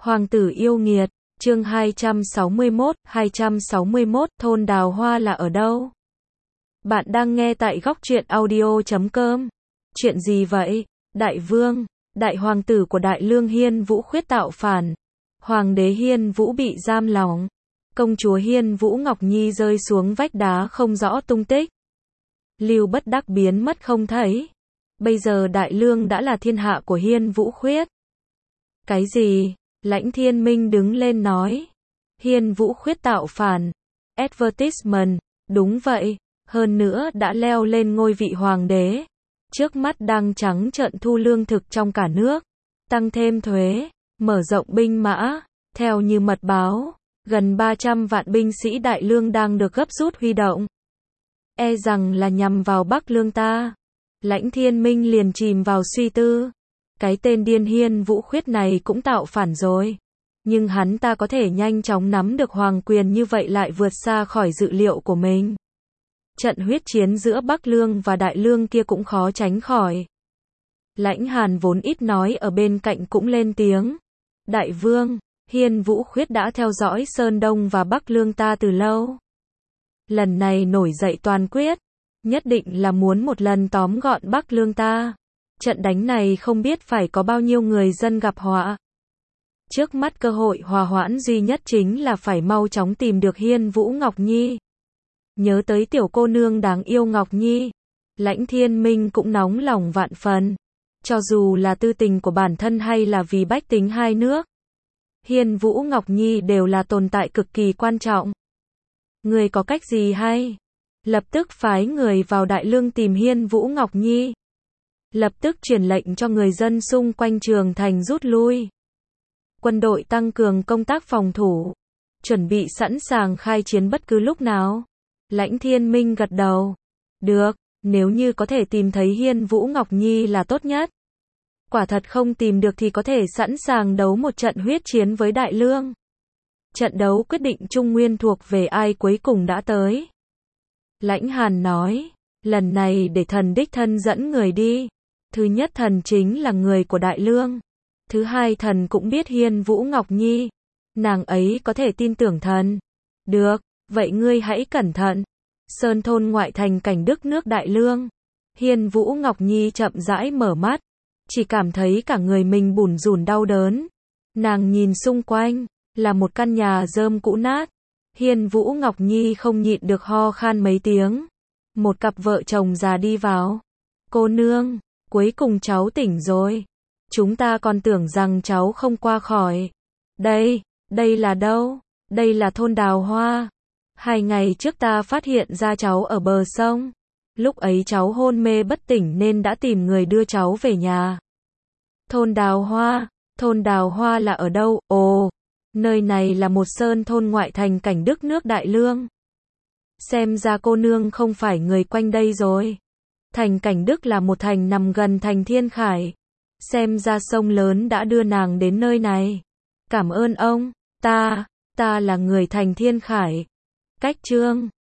Hoàng tử yêu nghiệt, chương 261, thôn Đào Hoa là ở đâu? Bạn đang nghe tại góc truyện audio.com. Chuyện gì vậy? Đại vương, đại hoàng tử của Đại Lương Hiên Vũ khuyết tạo phản. Hoàng đế Hiên Vũ bị giam lỏng. Công chúa Hiên Vũ Ngọc Nhi rơi xuống vách đá không rõ tung tích. Lưu Bất Đắc biến mất không thấy. Bây giờ Đại Lương đã là thiên hạ của Hiên Vũ khuyết. Cái gì? Lãnh Thiên Minh đứng lên nói. Hiên Vũ khuyết tạo phản. Advertisement, đúng vậy. Hơn nữa đã leo lên ngôi vị hoàng đế. Trước mắt đang trắng trợn thu lương thực trong cả nước. Tăng thêm thuế, mở rộng binh mã. Theo như mật báo, gần 300 vạn binh sĩ Đại Lương đang được gấp rút huy động. E rằng là nhằm vào Bắc Lương ta. Lãnh Thiên Minh liền chìm vào suy tư. Cái tên điên Hiên Vũ khuyết này cũng tạo phản rồi. Nhưng hắn ta có thể nhanh chóng nắm được hoàng quyền như vậy lại vượt xa khỏi dự liệu của mình. Trận huyết chiến giữa Bắc Lương và Đại Lương kia cũng khó tránh khỏi. Lãnh Hàn vốn ít nói ở bên cạnh cũng lên tiếng. Đại vương, Hiên Vũ khuyết đã theo dõi Sơn Đông và Bắc Lương ta từ lâu. Lần này nổi dậy toàn quyết, nhất định là muốn một lần tóm gọn Bắc Lương ta. Trận đánh này không biết phải có bao nhiêu người dân gặp họa. Trước mắt cơ hội hòa hoãn duy nhất chính là phải mau chóng tìm được Hiên Vũ Ngọc Nhi. Nhớ tới tiểu cô nương đáng yêu Ngọc Nhi, Lãnh Thiên Minh cũng nóng lòng vạn phần. Cho dù là tư tình của bản thân hay là vì bách tính hai nước, Hiên Vũ Ngọc Nhi đều là tồn tại cực kỳ quan trọng. Người có cách gì hay? Lập tức phái người vào Đại Lương tìm Hiên Vũ Ngọc Nhi. Lập tức truyền lệnh cho người dân xung quanh Trường Thành rút lui. Quân đội tăng cường công tác phòng thủ, chuẩn bị sẵn sàng khai chiến bất cứ lúc nào. Lãnh Thiên Minh gật đầu. Được, nếu như có thể tìm thấy Hiên Vũ Ngọc Nhi là tốt nhất. Quả thật không tìm được thì có thể sẵn sàng đấu một trận huyết chiến với Đại Lương. Trận đấu quyết định Trung Nguyên thuộc về ai cuối cùng đã tới. Lãnh Hàn nói, lần này để thần đích thân dẫn người đi. Thứ nhất thần chính là người của Đại Lương. Thứ hai thần cũng biết Hiên Vũ Ngọc Nhi. Nàng ấy có thể tin tưởng thần. Được, vậy ngươi hãy cẩn thận. Sơn thôn ngoại thành Cảnh Đức nước Đại Lương. Hiên Vũ Ngọc Nhi chậm rãi mở mắt. Chỉ cảm thấy cả người mình bủn rủn đau đớn. Nàng nhìn xung quanh, là một căn nhà rơm cũ nát. Hiên Vũ Ngọc Nhi không nhịn được ho khan mấy tiếng. Một cặp vợ chồng già đi vào. Cô nương, cuối cùng cháu tỉnh rồi. Chúng ta còn tưởng rằng cháu không qua khỏi. Đây là đâu? Đây là thôn Đào Hoa. 2 ngày trước ta phát hiện ra cháu ở bờ sông. Lúc ấy cháu hôn mê bất tỉnh nên đã tìm người đưa cháu về nhà. Thôn Đào Hoa là ở đâu? Ồ, nơi này là một sơn thôn ngoại thành Cảnh Đức nước Đại Lương. Xem ra cô nương không phải người quanh đây rồi. Thành Cảnh Đức là một thành nằm gần thành Thiên Khải. Xem ra sông lớn đã đưa nàng đến nơi này. Cảm ơn ông, ta là người thành Thiên Khải. Cách chương